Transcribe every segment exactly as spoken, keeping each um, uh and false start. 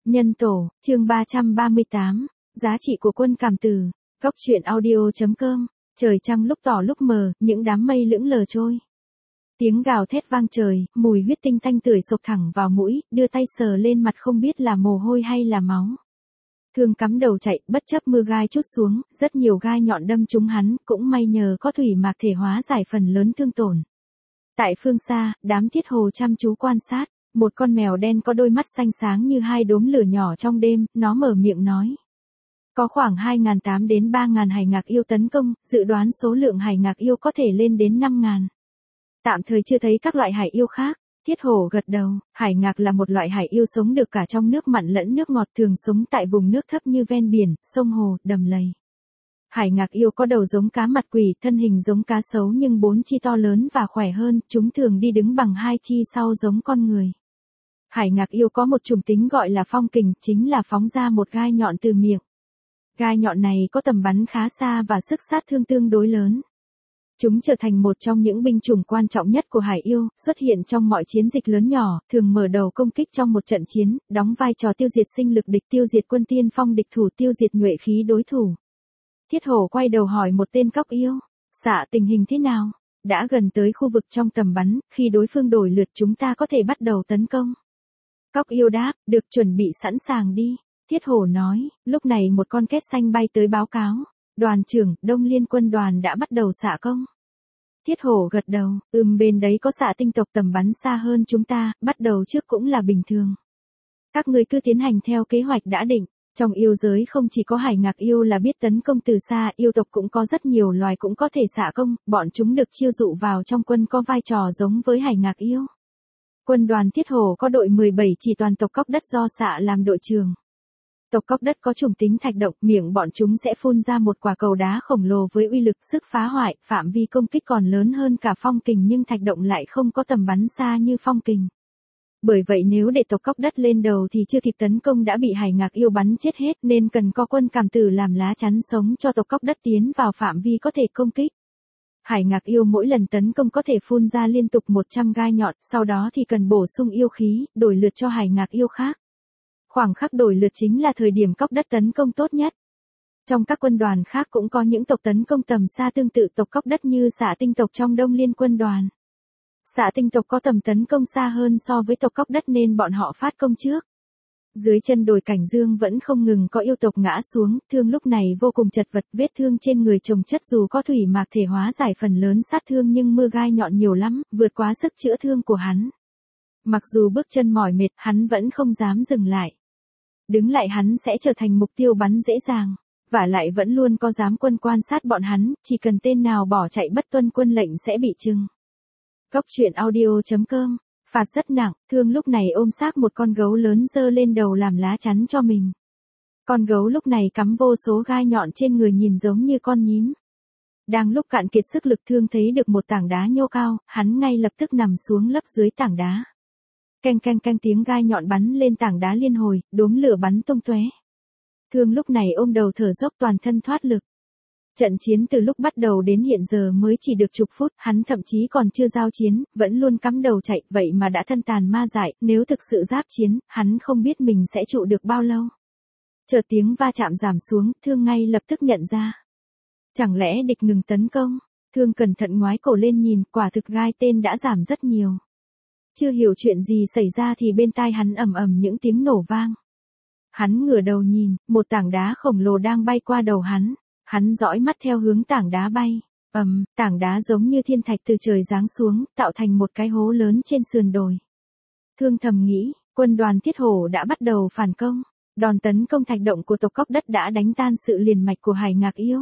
Nhân tổ, chương ba trăm ba mươi tám, giá trị của quân cảm tử, góc truyện audio.com, trời trăng lúc tỏ lúc mờ, những đám mây lững lờ trôi. Tiếng gào thét vang trời, mùi huyết tinh tanh tưởi sộc thẳng vào mũi, đưa tay sờ lên mặt không biết là mồ hôi hay là máu. Thương cắm đầu chạy, bất chấp mưa gai trút xuống, rất nhiều gai nhọn đâm trúng hắn, cũng may nhờ có thủy mạc thể hóa giải phần lớn thương tổn. Tại phương xa, đám thiết hồ chăm chú quan sát, một con mèo đen có đôi mắt xanh sáng như hai đốm lửa nhỏ trong đêm, nó mở miệng nói. Có khoảng hai nghìn tám trăm đến ba nghìn hải ngạc yêu tấn công, dự đoán số lượng hải ngạc yêu có thể lên đến năm nghìn. Tạm thời chưa thấy các loại hải yêu khác. Thiết hổ gật đầu, hải ngạc là một loại hải yêu sống được cả trong nước mặn lẫn nước ngọt, thường sống tại vùng nước thấp như ven biển, sông hồ, đầm lầy. Hải ngạc yêu có đầu giống cá mặt quỷ, thân hình giống cá sấu nhưng bốn chi to lớn và khỏe hơn, chúng thường đi đứng bằng hai chi sau giống con người. Hải ngạc yêu có một chủng tính gọi là phong kình, chính là phóng ra một gai nhọn từ miệng. Gai nhọn này có tầm bắn khá xa và sức sát thương tương đối lớn. Chúng trở thành một trong những binh chủng quan trọng nhất của hải yêu, xuất hiện trong mọi chiến dịch lớn nhỏ, thường mở đầu công kích trong một trận chiến, đóng vai trò tiêu diệt sinh lực địch, tiêu diệt quân tiên phong địch thủ, tiêu diệt nhuệ khí đối thủ. Thiết hổ quay đầu hỏi một tên cóc yêu, xạ tình hình thế nào? Đã gần tới khu vực trong tầm bắn, khi đối phương đổi lượt chúng ta có thể bắt đầu tấn công. Cóc yêu đáp, được, chuẩn bị sẵn sàng đi. Thiết hổ nói, lúc này một con két xanh bay tới báo cáo. Đoàn trưởng, Đông Liên quân đoàn đã bắt đầu xạ công. Thiết hổ gật đầu, ừm bên đấy có xạ tinh tộc tầm bắn xa hơn chúng ta, bắt đầu trước cũng là bình thường. Các ngươi cứ tiến hành theo kế hoạch đã định. Trong yêu giới không chỉ có hải ngạc yêu là biết tấn công từ xa, yêu tộc cũng có rất nhiều loài cũng có thể xạ công, bọn chúng được chiêu dụ vào trong quân có vai trò giống với hải ngạc yêu. Quân đoàn Thiết hổ có đội mười bảy chỉ toàn tộc cóc đất do xạ làm đội trưởng. Tộc cóc đất có chủng tính thạch độc, miệng bọn chúng sẽ phun ra một quả cầu đá khổng lồ với uy lực sức phá hoại, phạm vi công kích còn lớn hơn cả phong kình nhưng thạch động lại không có tầm bắn xa như phong kình. Bởi vậy nếu để tộc cóc đất lên đầu thì chưa kịp tấn công đã bị hải ngạc yêu bắn chết hết nên cần có quân cảm tử làm lá chắn sống cho tộc cóc đất tiến vào phạm vi có thể công kích. Hải ngạc yêu mỗi lần tấn công có thể phun ra liên tục một trăm gai nhọn, sau đó thì cần bổ sung yêu khí, đổi lượt cho hải ngạc yêu khác. Khoảng khắc đổi lượt chính là thời điểm cóc đất tấn công tốt nhất. Trong các quân đoàn khác cũng có những tộc tấn công tầm xa tương tự tộc cóc đất như xạ tinh tộc trong Đông Liên quân đoàn. Xạ tinh tộc có tầm tấn công xa hơn so với tộc cóc đất nên bọn họ phát công trước. Dưới chân đồi Cảnh Dương vẫn không ngừng có yêu tộc ngã xuống, thương lúc này vô cùng chật vật, vết thương trên người chồng chất dù có thủy mạc thể hóa giải phần lớn sát thương nhưng mưa gai nhọn nhiều lắm, vượt quá sức chữa thương của hắn. Mặc dù bước chân mỏi mệt, hắn vẫn không dám dừng lại. Đứng lại hắn sẽ trở thành mục tiêu bắn dễ dàng, và lại vẫn luôn có giám quân quan sát bọn hắn, chỉ cần tên nào bỏ chạy bất tuân quân lệnh sẽ bị trừng. Góc truyện audio.com, phạt rất nặng, thương lúc này ôm xác một con gấu lớn giơ lên đầu làm lá chắn cho mình. Con gấu lúc này cắm vô số gai nhọn trên người nhìn giống như con nhím. Đang lúc cạn kiệt sức lực thương thấy được một tảng đá nhô cao, hắn ngay lập tức nằm xuống lấp dưới tảng đá. Canh canh canh tiếng gai nhọn bắn lên tảng đá liên hồi, đốm lửa bắn tung tóe. Thương lúc này ôm đầu thở dốc toàn thân thoát lực. Trận chiến từ lúc bắt đầu đến hiện giờ mới chỉ được chục phút, hắn thậm chí còn chưa giao chiến, vẫn luôn cắm đầu chạy, vậy mà đã thân tàn ma dại, nếu thực sự giáp chiến, hắn không biết mình sẽ trụ được bao lâu. Chợt tiếng va chạm giảm xuống, thương ngay lập tức nhận ra. Chẳng lẽ địch ngừng tấn công? Thương cẩn thận ngoái cổ lên nhìn, quả thực gai tên đã giảm rất nhiều. Chưa hiểu chuyện gì xảy ra thì bên tai hắn ầm ầm những tiếng nổ vang. Hắn ngửa đầu nhìn, một tảng đá khổng lồ đang bay qua đầu hắn. Hắn dõi mắt theo hướng tảng đá bay. Ầm, tảng đá giống như thiên thạch từ trời giáng xuống, tạo thành một cái hố lớn trên sườn đồi. Thương thầm nghĩ, quân đoàn Thiết hổ đã bắt đầu phản công. Đòn tấn công thạch động của tộc cóc đất đã đánh tan sự liền mạch của hải ngạc yêu.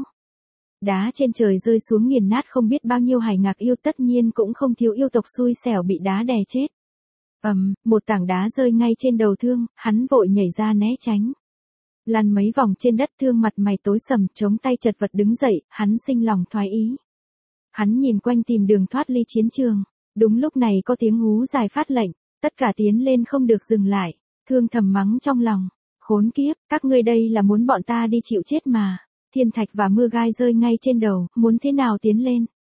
Đá trên trời rơi xuống nghiền nát không biết bao nhiêu hải ngạc yêu, tất nhiên cũng không thiếu yêu tộc xui xẻo bị đá đè chết. Ầm, um, một tảng đá rơi ngay trên đầu thương, hắn vội nhảy ra né tránh. Lăn mấy vòng trên đất, thương mặt mày tối sầm, chống tay chật vật đứng dậy, hắn sinh lòng thoái ý. Hắn nhìn quanh tìm đường thoát ly chiến trường. Đúng lúc này có tiếng hú dài phát lệnh, tất cả tiến lên không được dừng lại. Thương thầm mắng trong lòng, khốn kiếp, các ngươi đây là muốn bọn ta đi chịu chết mà. Thiên thạch và mưa gai rơi ngay trên đầu, muốn thế nào tiến lên?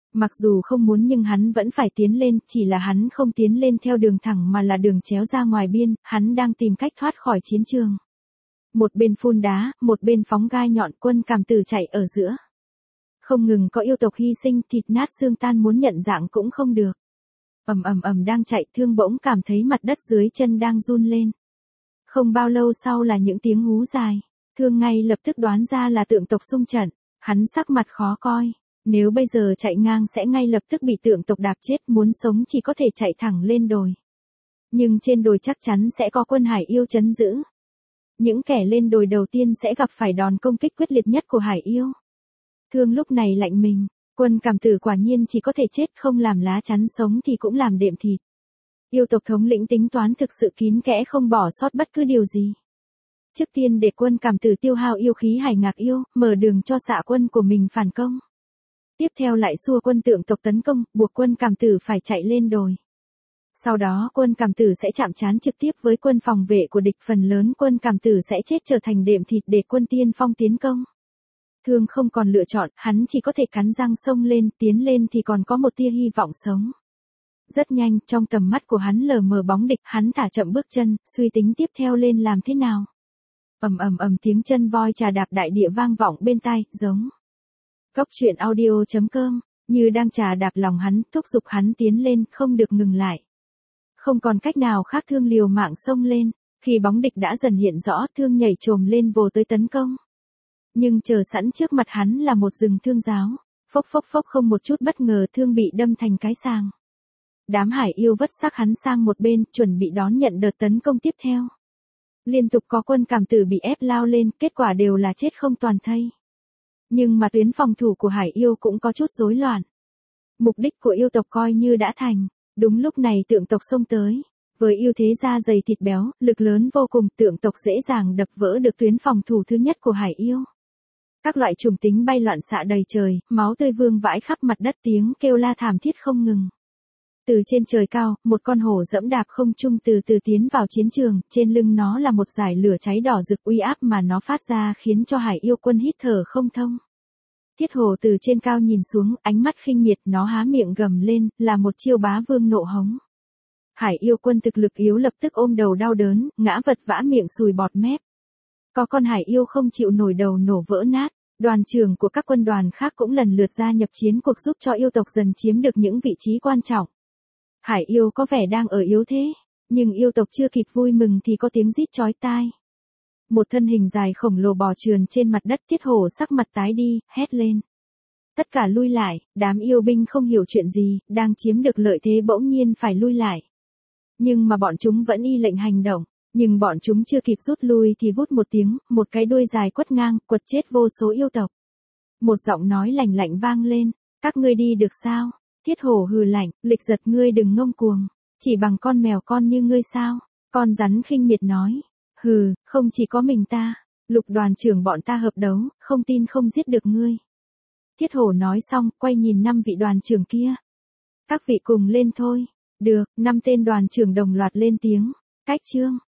Mặc dù không muốn nhưng hắn vẫn phải tiến lên, chỉ là hắn không tiến lên theo đường thẳng mà là đường chéo ra ngoài biên, hắn đang tìm cách thoát khỏi chiến trường. Một bên phun đá, một bên phóng gai nhọn, Quân Cảm Tử chạy ở giữa. Không ngừng có yêu tộc hy sinh, thịt nát xương tan, muốn nhận dạng cũng không được. Ầm ầm ầm đang chạy, Thương bỗng cảm thấy mặt đất dưới chân đang run lên. Không bao lâu sau là những tiếng hú dài. Thương ngay lập tức đoán ra là tượng tộc xung trận. Hắn sắc mặt khó coi. Nếu bây giờ chạy ngang sẽ ngay lập tức bị tượng tộc đạp chết, muốn sống chỉ có thể chạy thẳng lên đồi. Nhưng trên đồi chắc chắn sẽ có quân Hải Yêu trấn giữ. Những kẻ lên đồi đầu tiên sẽ gặp phải đòn công kích quyết liệt nhất của Hải Yêu. Thương lúc này lạnh mình, Quân Cảm Tử quả nhiên chỉ có thể chết, không làm lá chắn sống thì cũng làm đệm thịt. Yêu tộc thống lĩnh tính toán thực sự kín kẽ, không bỏ sót bất cứ điều gì. Trước tiên để Quân Cảm Tử tiêu hao yêu khí Hải Ngạc Yêu, mở đường cho xạ quân của mình phản công. Tiếp theo lại xua quân tượng tộc tấn công, buộc Quân Cảm Tử phải chạy lên đồi. Sau đó Quân Cảm Tử sẽ chạm trán trực tiếp với quân phòng vệ của địch, phần lớn Quân Cảm Tử sẽ chết trở thành đệm thịt để quân tiên phong tiến công. Thương không còn lựa chọn, hắn chỉ có thể cắn răng xông lên, tiến lên thì còn có một tia hy vọng sống. Rất nhanh, trong tầm mắt của hắn lờ mờ bóng địch, hắn thả chậm bước chân, suy tính tiếp theo lên làm thế nào. Ầm ầm ầm tiếng chân voi trà đạp đại địa vang vọng bên tai, giống. Cốc truyện audio chấm com, như đang trà đạp lòng hắn, thúc giục hắn tiến lên, không được ngừng lại. Không còn cách nào khác, Thương liều mạng xông lên, khi bóng địch đã dần hiện rõ, Thương nhảy chồm lên vồ tới tấn công. Nhưng chờ sẵn trước mặt hắn là một rừng thương giáo, phốc phốc phốc, không một chút bất ngờ, Thương bị đâm thành cái sàng. Đám Hải Yêu vất xác hắn sang một bên, chuẩn bị đón nhận đợt tấn công tiếp theo. Liên tục có Quân Cảm Tử bị ép lao lên, kết quả đều là chết không toàn thây. Nhưng mà tuyến phòng thủ của Hải Yêu cũng có chút rối loạn. Mục đích của yêu tộc coi như đã thành. Đúng lúc này tượng tộc xông tới. Với ưu thế da dày thịt béo, lực lớn vô cùng, tượng tộc dễ dàng đập vỡ được tuyến phòng thủ thứ nhất của Hải Yêu. Các loại trùng tính bay loạn xạ đầy trời, máu tươi vương vãi khắp mặt đất, tiếng kêu la thảm thiết không ngừng. Từ trên trời cao, một con hổ dẫm đạp không trung từ từ tiến vào chiến trường, trên lưng nó là một dải lửa cháy đỏ rực, uy áp mà nó phát ra khiến cho Hải Yêu quân hít thở không thông. Thiết hổ từ trên cao nhìn xuống, ánh mắt khinh miệt, nó há miệng gầm lên, là một chiêu bá vương nộ hống. Hải Yêu quân thực lực yếu lập tức ôm đầu đau đớn, ngã vật vã, miệng sùi bọt mép. Có con Hải Yêu không chịu nổi đầu nổ vỡ nát, đoàn trưởng của các quân đoàn khác cũng lần lượt ra nhập chiến cuộc giúp cho yêu tộc dần chiếm được những vị trí quan trọng. Hải Yêu có vẻ đang ở yếu thế, nhưng yêu tộc chưa kịp vui mừng thì có tiếng rít chói tai. Một thân hình dài khổng lồ bò trườn trên mặt đất, Thiết hổ sắc mặt tái đi, hét lên. Tất cả lui lại, đám yêu binh không hiểu chuyện gì, đang chiếm được lợi thế bỗng nhiên phải lui lại. Nhưng mà bọn chúng vẫn y lệnh hành động, nhưng bọn chúng chưa kịp rút lui thì vút một tiếng, một cái đuôi dài quất ngang, quật chết vô số yêu tộc. Một giọng nói lạnh lạnh vang lên, các ngươi đi được sao? Thiết hổ hừ lạnh, Lịch Giật, ngươi đừng ngông cuồng, chỉ bằng con mèo con như ngươi sao? Con rắn khinh miệt nói, hừ, không chỉ có mình ta, Lục đoàn trưởng bọn ta hợp đấu, không tin không giết được ngươi. Thiết hổ nói xong, quay nhìn năm vị đoàn trưởng kia. Các vị cùng lên thôi. Được, năm tên đoàn trưởng đồng loạt lên tiếng. Cách chương.